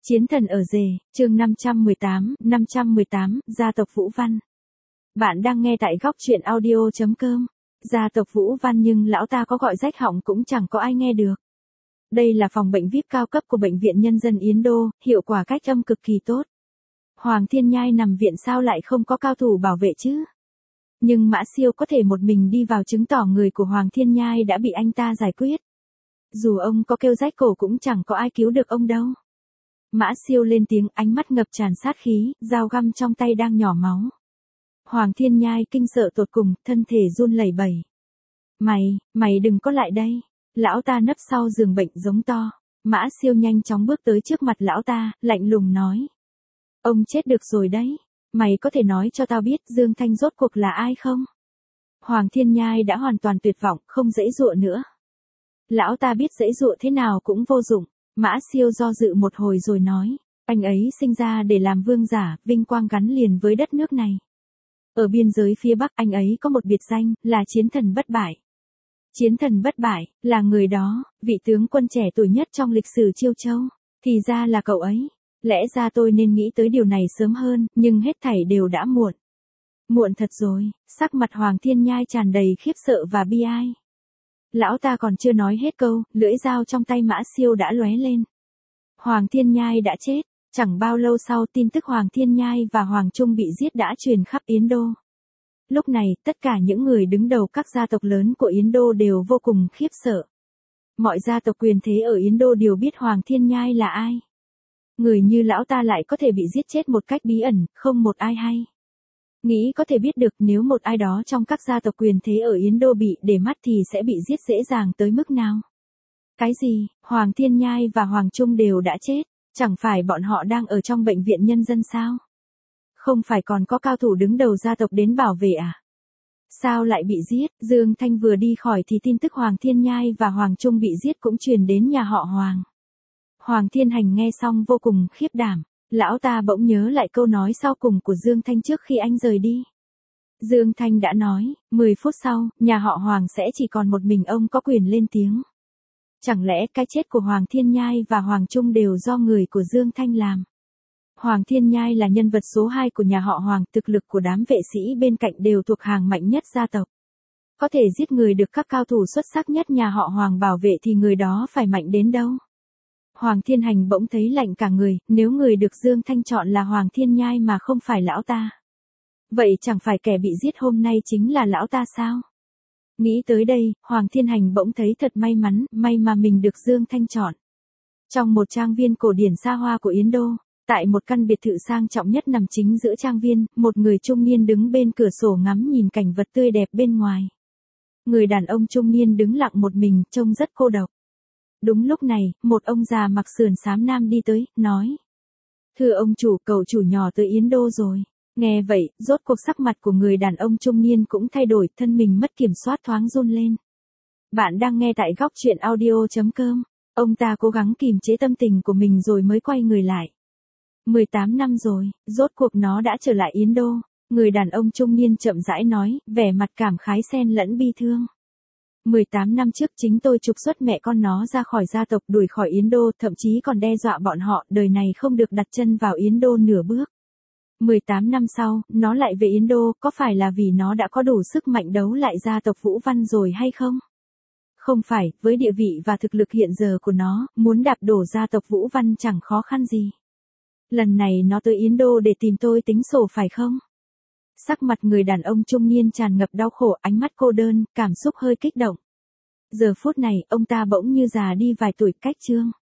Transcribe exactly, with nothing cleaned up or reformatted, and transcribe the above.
Chiến thần ở rể, chương năm trăm mười tám, năm trăm mười tám, gia tộc Vũ Văn. Bạn đang nghe tại góc truyện audio chấm com. Gia tộc Vũ Văn nhưng lão ta có gọi rách họng cũng chẳng có ai nghe được. Đây là phòng bệnh vi ai pi cao cấp của Bệnh viện Nhân dân Yến Đô, hiệu quả cách âm cực kỳ tốt. Hoàng Thiên Nhai nằm viện sao lại không có cao thủ bảo vệ chứ? Nhưng Mã Siêu có thể một mình đi vào chứng tỏ người của Hoàng Thiên Nhai đã bị anh ta giải quyết. Dù ông có kêu rách cổ cũng chẳng có ai cứu được ông đâu. Mã Siêu lên tiếng, ánh mắt ngập tràn sát khí, dao găm trong tay đang nhỏ máu. Hoàng Thiên Nhai kinh sợ tột cùng, thân thể run lẩy bẩy. Mày, mày đừng có lại đây. Lão ta nấp sau giường bệnh giống to. Mã Siêu nhanh chóng bước tới trước mặt lão ta, lạnh lùng nói. Ông chết được rồi đấy. Mày có thể nói cho tao biết Dương Thanh rốt cuộc là ai không? Hoàng Thiên Nhai đã hoàn toàn tuyệt vọng, không dãy dụa nữa. Lão ta biết dãy dụa thế nào cũng vô dụng. Mã Siêu do dự một hồi rồi nói, anh ấy sinh ra để làm vương giả, vinh quang gắn liền với đất nước này. Ở biên giới phía Bắc anh ấy có một biệt danh, là chiến thần bất bại. Chiến thần bất bại, là người đó, vị tướng quân trẻ tuổi nhất trong lịch sử Chiêu Châu. Thì ra là cậu ấy. Lẽ ra tôi nên nghĩ tới điều này sớm hơn, nhưng hết thảy đều đã muộn. Muộn thật rồi, sắc mặt Hoàng Thiên Nhai tràn đầy khiếp sợ và bi ai. Lão ta còn chưa nói hết câu, lưỡi dao trong tay Mã Siêu đã lóe lên. Hoàng Thiên Nhai đã chết, chẳng bao lâu sau tin tức Hoàng Thiên Nhai và Hoàng Trung bị giết đã truyền khắp Yến Đô. Lúc này, tất cả những người đứng đầu các gia tộc lớn của Yến Đô đều vô cùng khiếp sợ. Mọi gia tộc quyền thế ở Yến Đô đều biết Hoàng Thiên Nhai là ai. Người như lão ta lại có thể bị giết chết một cách bí ẩn, không một ai hay. Nghĩ có thể biết được nếu một ai đó trong các gia tộc quyền thế ở Yến Đô bị để mắt thì sẽ bị giết dễ dàng tới mức nào. Cái gì, Hoàng Thiên Nhai và Hoàng Trung đều đã chết, chẳng phải bọn họ đang ở trong bệnh viện nhân dân sao? Không phải còn có cao thủ đứng đầu gia tộc đến bảo vệ à? Sao lại bị giết? Dương Thanh vừa đi khỏi thì tin tức Hoàng Thiên Nhai và Hoàng Trung bị giết cũng truyền đến nhà họ Hoàng. Hoàng Thiên Hành nghe xong vô cùng khiếp đảm. Lão ta bỗng nhớ lại câu nói sau cùng của Dương Thanh trước khi anh rời đi. Dương Thanh đã nói, mười phút sau, nhà họ Hoàng sẽ chỉ còn một mình ông có quyền lên tiếng. Chẳng lẽ cái chết của Hoàng Thiên Nhai và Hoàng Trung đều do người của Dương Thanh làm? Hoàng Thiên Nhai là nhân vật số hai của nhà họ Hoàng, thực lực của đám vệ sĩ bên cạnh đều thuộc hàng mạnh nhất gia tộc. Có thể giết người được các cao thủ xuất sắc nhất nhà họ Hoàng bảo vệ thì người đó phải mạnh đến đâu? Hoàng Thiên Hành bỗng thấy lạnh cả người, nếu người được Dương Thanh chọn là Hoàng Thiên Nhai mà không phải lão ta. Vậy chẳng phải kẻ bị giết hôm nay chính là lão ta sao? Nghĩ tới đây, Hoàng Thiên Hành bỗng thấy thật may mắn, may mà mình được Dương Thanh chọn. Trong một trang viên cổ điển xa hoa của Yến Đô, tại một căn biệt thự sang trọng nhất nằm chính giữa trang viên, một người trung niên đứng bên cửa sổ ngắm nhìn cảnh vật tươi đẹp bên ngoài. Người đàn ông trung niên đứng lặng một mình, trông rất cô độc. Đúng lúc này, một ông già mặc sườn xám nam đi tới, nói. Thưa ông chủ, cậu chủ nhỏ tới Yến Đô rồi. Nghe vậy, rốt cuộc sắc mặt của người đàn ông trung niên cũng thay đổi, thân mình mất kiểm soát thoáng run lên. Bạn đang nghe tại góc truyện audio chấm com. Ông ta cố gắng kìm chế tâm tình của mình rồi mới quay người lại. mười tám năm rồi, rốt cuộc nó đã trở lại Yến Đô. Người đàn ông trung niên chậm rãi nói, vẻ mặt cảm khái xen lẫn bi thương. mười tám năm trước chính tôi trục xuất mẹ con nó ra khỏi gia tộc, đuổi khỏi Yến Đô, thậm chí còn đe dọa bọn họ đời này không được đặt chân vào Yến Đô nửa bước. mười tám năm sau, nó lại về Yến Đô, có phải là vì nó đã có đủ sức mạnh đấu lại gia tộc Vũ Văn rồi hay không? Không phải, với địa vị và thực lực hiện giờ của nó, muốn đạp đổ gia tộc Vũ Văn chẳng khó khăn gì. Lần này nó tới Yến Đô để tìm tôi tính sổ phải không? Sắc mặt người đàn ông trung niên tràn ngập đau khổ, ánh mắt cô đơn, cảm xúc hơi kích động. Giờ phút này, ông ta bỗng như già đi vài tuổi, cách chương.